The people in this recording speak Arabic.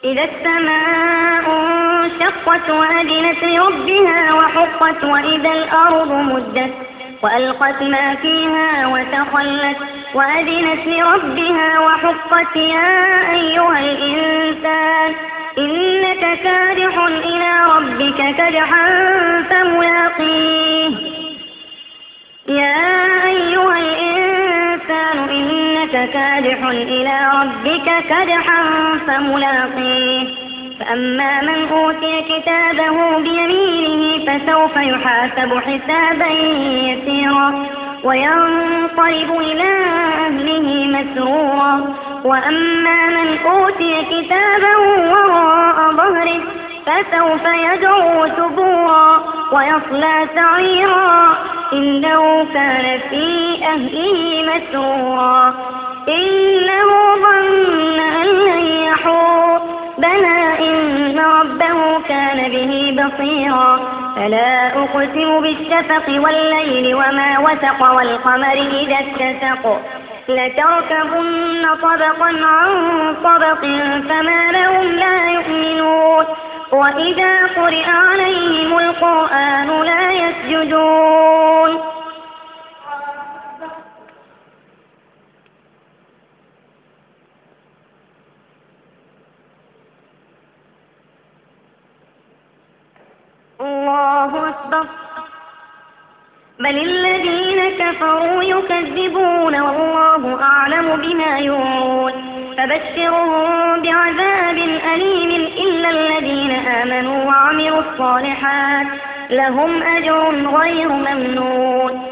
إذا السماء انشقت وأذنت لربها وحقت وإذا الأرض مدت وألقت ما فيها وتخلت وأذنت لربها وحقت يا أيها الإنسان إنك كادح إلى ربك كدحا فملاقيه يا أيها الإنسان إنك كادح إلى ربك كدحا فملاقيه فأما من أوتي كتابه بيمينه فسوف يحاسب حسابا يسيرا وينقلب إلى أهله مسرورا وأما من أوتي كتابه وراء ظهره فسوف يدعو ثبورا ويصلى سعيرا إنه كان في أهله مسرورا إنه ظن أن لن يحور بلى إن ربه كان به بصيرا فلا أقسم بالشفق والليل وما وسق والقمر إذا اتسق لتركبن طبقا عن طبق فما لهم لا يؤمنون وإذا قرئ عليهم القرآن لا يسجدون الله أكبر بل الذين كفروا يكذبون والله أعلم بما يوعون فبشرهم بعذاب أليم إلا الذين آمنوا وعملوا الصالحات لهم أجر غير ممنون